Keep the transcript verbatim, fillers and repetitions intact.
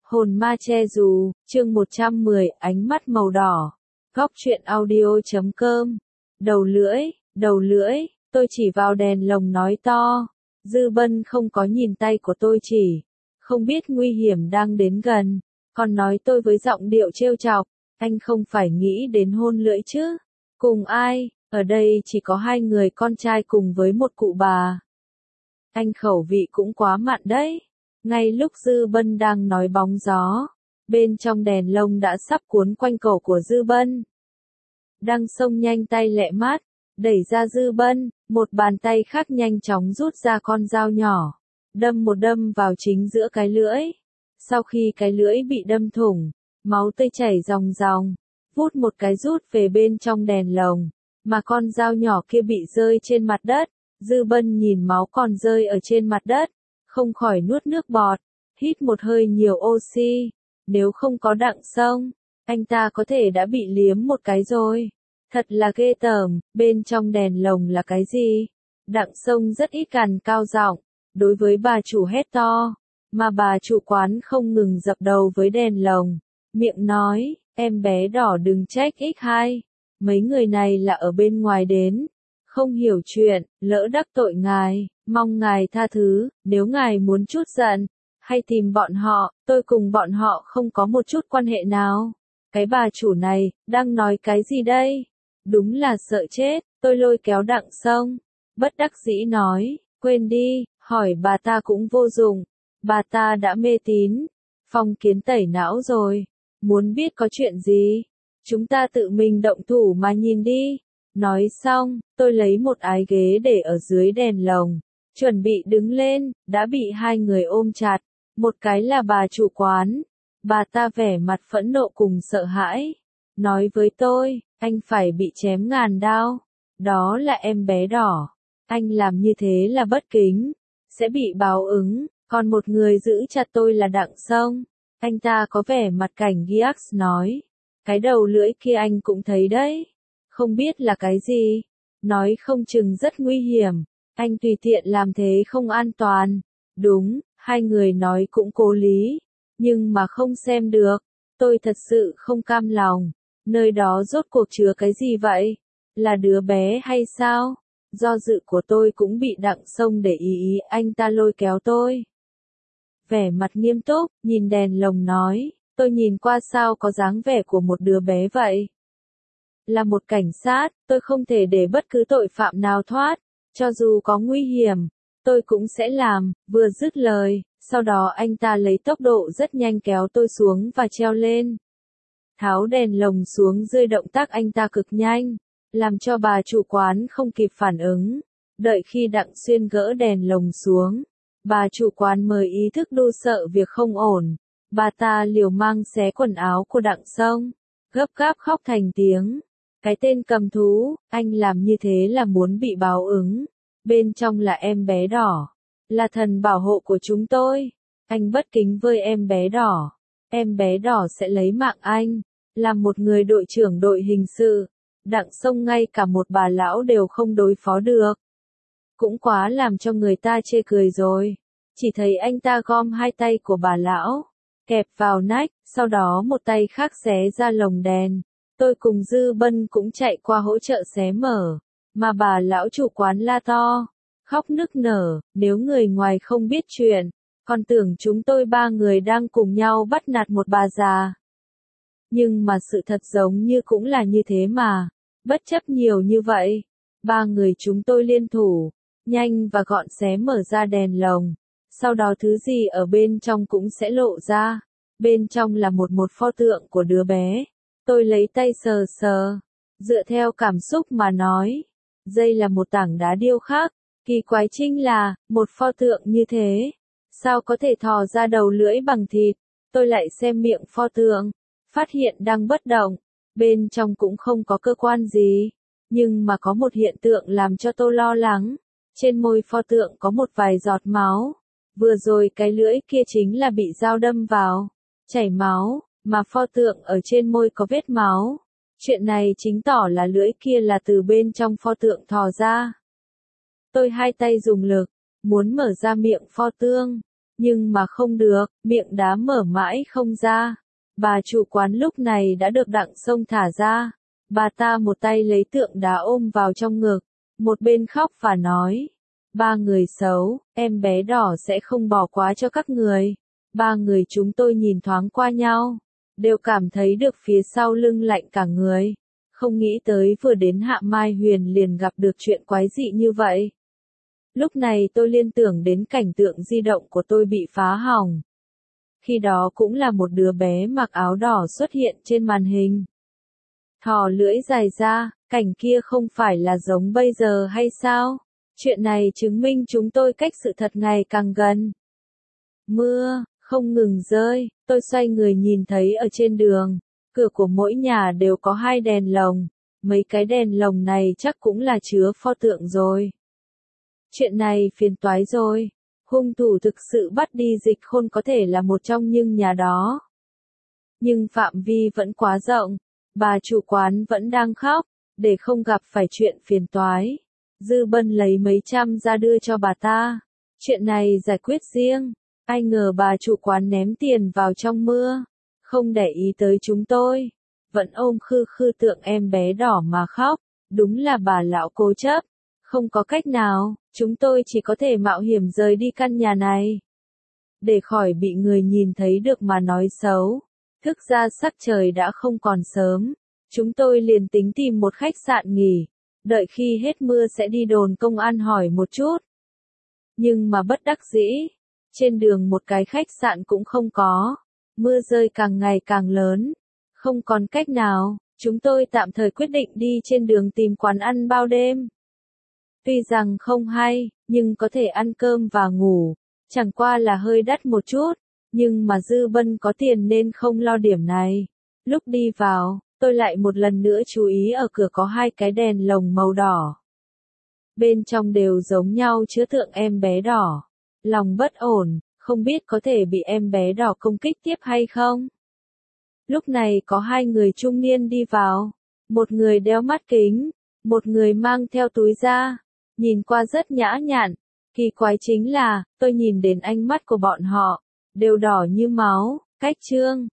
Hồn ma che dù, chương một trăm mười, ánh mắt màu đỏ. Góc truyện audio chấm com. Đầu lưỡi, đầu lưỡi, tôi chỉ vào đèn lồng nói to. Dư Bân không có nhìn tay của tôi chỉ. Không biết nguy hiểm đang đến gần. Còn nói tôi với giọng điệu trêu chọc. Anh không phải nghĩ đến hôn lưỡi chứ? Cùng ai? Ở đây chỉ có hai người con trai cùng với một cụ bà. Anh khẩu vị cũng quá mặn đấy. Ngay lúc Dư Bân đang nói bóng gió, bên trong đèn lồng đã sắp cuốn quanh cổ của Dư Bân. Đăng Sông nhanh tay lẹ mát, đẩy ra Dư Bân, một bàn tay khác nhanh chóng rút ra con dao nhỏ, đâm một đâm vào chính giữa cái lưỡi. Sau khi cái lưỡi bị đâm thủng, máu tươi chảy ròng ròng, vút một cái rút về bên trong đèn lồng, mà con dao nhỏ kia bị rơi trên mặt đất. Dư Bân nhìn máu còn rơi ở trên mặt đất, không khỏi nuốt nước bọt, hít một hơi nhiều oxy. Nếu không có Đặng Sông, anh ta có thể đã bị liếm một cái rồi. Thật là ghê tởm. Bên trong đèn lồng là cái gì? Đặng Sông rất ít cằn cao giọng, đối với bà chủ hét to, mà bà chủ quán không ngừng dập đầu với đèn lồng, miệng nói, em bé đỏ đừng trách ích hai, mấy người này là ở bên ngoài đến, không hiểu chuyện, lỡ đắc tội ngài, mong ngài tha thứ. Nếu ngài muốn chút giận, hay tìm bọn họ, tôi cùng bọn họ không có một chút quan hệ nào. Cái bà chủ này, đang nói cái gì đây? Đúng là sợ chết. Tôi lôi kéo Đặng Sông, bất đắc dĩ nói, quên đi, hỏi bà ta cũng vô dụng, bà ta đã mê tín, phong kiến tẩy não rồi. Muốn biết có chuyện gì? Chúng ta tự mình động thủ mà nhìn đi. Nói xong, tôi lấy một ái ghế để ở dưới đèn lồng, chuẩn bị đứng lên, đã bị hai người ôm chặt. Một cái là bà chủ quán, bà ta vẻ mặt phẫn nộ cùng sợ hãi, nói với tôi, anh phải bị chém ngàn đao. Đó là em bé đỏ, anh làm như thế là bất kính, sẽ bị báo ứng. Còn một người giữ chặt tôi là Đặng Sông, anh ta có vẻ mặt cảnh Giax nói, cái đầu lưỡi kia anh cũng thấy đấy. Không biết là cái gì, nói không chừng rất nguy hiểm, anh tùy tiện làm thế không an toàn. Đúng, hai người nói cũng cố lý, nhưng mà không xem được, tôi thật sự không cam lòng. Nơi đó rốt cuộc chứa cái gì vậy? Là đứa bé hay sao? Do dự của tôi cũng bị Đặng Sông để ý ý, anh ta lôi kéo tôi. Vẻ mặt nghiêm túc, nhìn đèn lồng nói, tôi nhìn qua sao có dáng vẻ của một đứa bé vậy? Là một cảnh sát, tôi không thể để bất cứ tội phạm nào thoát, cho dù có nguy hiểm, tôi cũng sẽ làm. Vừa dứt lời, sau đó anh ta lấy tốc độ rất nhanh kéo tôi xuống và treo lên. Tháo đèn lồng xuống dưới động tác anh ta cực nhanh, làm cho bà chủ quán không kịp phản ứng. Đợi khi Đặng Xuyên gỡ đèn lồng xuống, bà chủ quán mới ý thức đô sợ việc không ổn. Bà ta liều mang xé quần áo của Đặng Sông, gấp gáp khóc thành tiếng. Cái tên cầm thú, anh làm như thế là muốn bị báo ứng. Bên trong là em bé đỏ, là thần bảo hộ của chúng tôi. Anh bất kính với em bé đỏ, em bé đỏ sẽ lấy mạng anh. Là một người đội trưởng đội hình sự, Đặng Sông ngay cả một bà lão đều không đối phó được. Cũng quá làm cho người ta chê cười rồi. Chỉ thấy anh ta gom hai tay của bà lão, kẹp vào nách, sau đó một tay khác xé ra lồng đèn. Tôi cùng Dư Bân cũng chạy qua hỗ trợ xé mở, mà bà lão chủ quán la to, khóc nức nở, nếu người ngoài không biết chuyện, còn tưởng chúng tôi ba người đang cùng nhau bắt nạt một bà già. Nhưng mà sự thật giống như cũng là như thế mà, bất chấp nhiều như vậy, ba người chúng tôi liên thủ, nhanh và gọn xé mở ra đèn lồng, sau đó thứ gì ở bên trong cũng sẽ lộ ra, bên trong là một một pho tượng của đứa bé. Tôi lấy tay sờ sờ, dựa theo cảm xúc mà nói, đây là một tảng đá điêu khắc, kỳ quái chính là, một pho tượng như thế, sao có thể thò ra đầu lưỡi bằng thịt. Tôi lại xem miệng pho tượng, phát hiện đang bất động, bên trong cũng không có cơ quan gì, nhưng mà có một hiện tượng làm cho tôi lo lắng, trên môi pho tượng có một vài giọt máu, vừa rồi cái lưỡi kia chính là bị dao đâm vào, chảy máu. Mà pho tượng ở trên môi có vết máu. Chuyện này chính tỏ là lưỡi kia là từ bên trong pho tượng thò ra. Tôi hai tay dùng lực, muốn mở ra miệng pho tượng, Nhưng mà không được, miệng đá mở mãi không ra. Bà chủ quán lúc này đã được Đặng Sông thả ra. Bà ta một tay lấy tượng đá ôm vào trong ngực, một bên khóc và nói. Ba người xấu, em bé đỏ sẽ không bỏ qua cho các người. Ba người chúng tôi nhìn thoáng qua nhau, đều cảm thấy được phía sau lưng lạnh cả người. Không nghĩ tới vừa đến Hạ Mai Huyền liền gặp được chuyện quái dị như vậy. Lúc này tôi liên tưởng đến cảnh tượng di động của tôi bị phá hỏng. Khi đó cũng là một đứa bé mặc áo đỏ xuất hiện trên màn hình. Thò lưỡi dài ra, cảnh kia không phải là giống bây giờ hay sao? Chuyện này chứng minh chúng tôi cách sự thật ngày càng gần. Mưa, không ngừng rơi, tôi xoay người nhìn thấy ở trên đường, cửa của mỗi nhà đều có hai đèn lồng. Mấy cái đèn lồng này chắc cũng là chứa pho tượng rồi. Chuyện này phiền toái rồi. Hung thủ thực sự bắt đi Dịch Khôn có thể là một trong những nhà đó. Nhưng phạm vi vẫn quá rộng. Bà chủ quán vẫn đang khóc, để không gặp phải chuyện phiền toái. Dư Bân lấy mấy trăm ra đưa cho bà ta. Chuyện này giải quyết riêng. Ai ngờ bà chủ quán ném tiền vào trong mưa. Không để ý tới chúng tôi. Vẫn ôm khư khư tượng em bé đỏ mà khóc. Đúng là bà lão cố chấp. Không có cách nào, chúng tôi chỉ có thể mạo hiểm rời đi căn nhà này. Để khỏi bị người nhìn thấy được mà nói xấu. Thức ra sắc trời đã không còn sớm. Chúng tôi liền tính tìm một khách sạn nghỉ. Đợi khi hết mưa sẽ đi đồn công an hỏi một chút. Nhưng mà bất đắc dĩ. Trên đường một cái khách sạn cũng không có. Mưa rơi càng ngày càng lớn. Không còn cách nào, chúng tôi tạm thời quyết định đi trên đường tìm quán ăn bao đêm. Tuy rằng không hay, nhưng có thể ăn cơm và ngủ. Chẳng qua là hơi đắt một chút. Nhưng mà Dư Bân có tiền nên không lo điểm này. Lúc đi vào, tôi lại một lần nữa chú ý ở cửa có hai cái đèn lồng màu đỏ. Bên trong đều giống nhau chứa tượng em bé đỏ. Lòng bất ổn, không biết có thể bị em bé đỏ công kích tiếp hay không. Lúc này có hai người trung niên đi vào. Một người đeo mắt kính, một người mang theo túi da. Nhìn qua rất nhã nhặn. Kỳ quái chính là, tôi nhìn đến ánh mắt của bọn họ, đều đỏ như máu. Cách trương,